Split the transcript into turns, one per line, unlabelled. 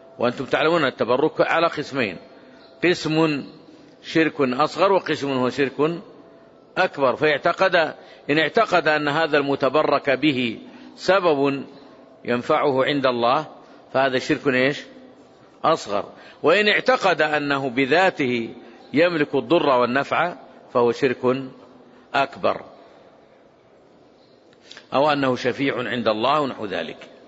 وأنتم تعلمون التبرك على قسمين: قسم شرك أصغر وقسم هو شرك أكبر. إن اعتقد أن هذا المتبرك به سبب ينفعه عند الله فهذا شرك أصغر، وإن اعتقد أنه بذاته يملك الضر والنفع فهو شرك أكبر، أو أنه شفيع عند الله ونحو ذلك.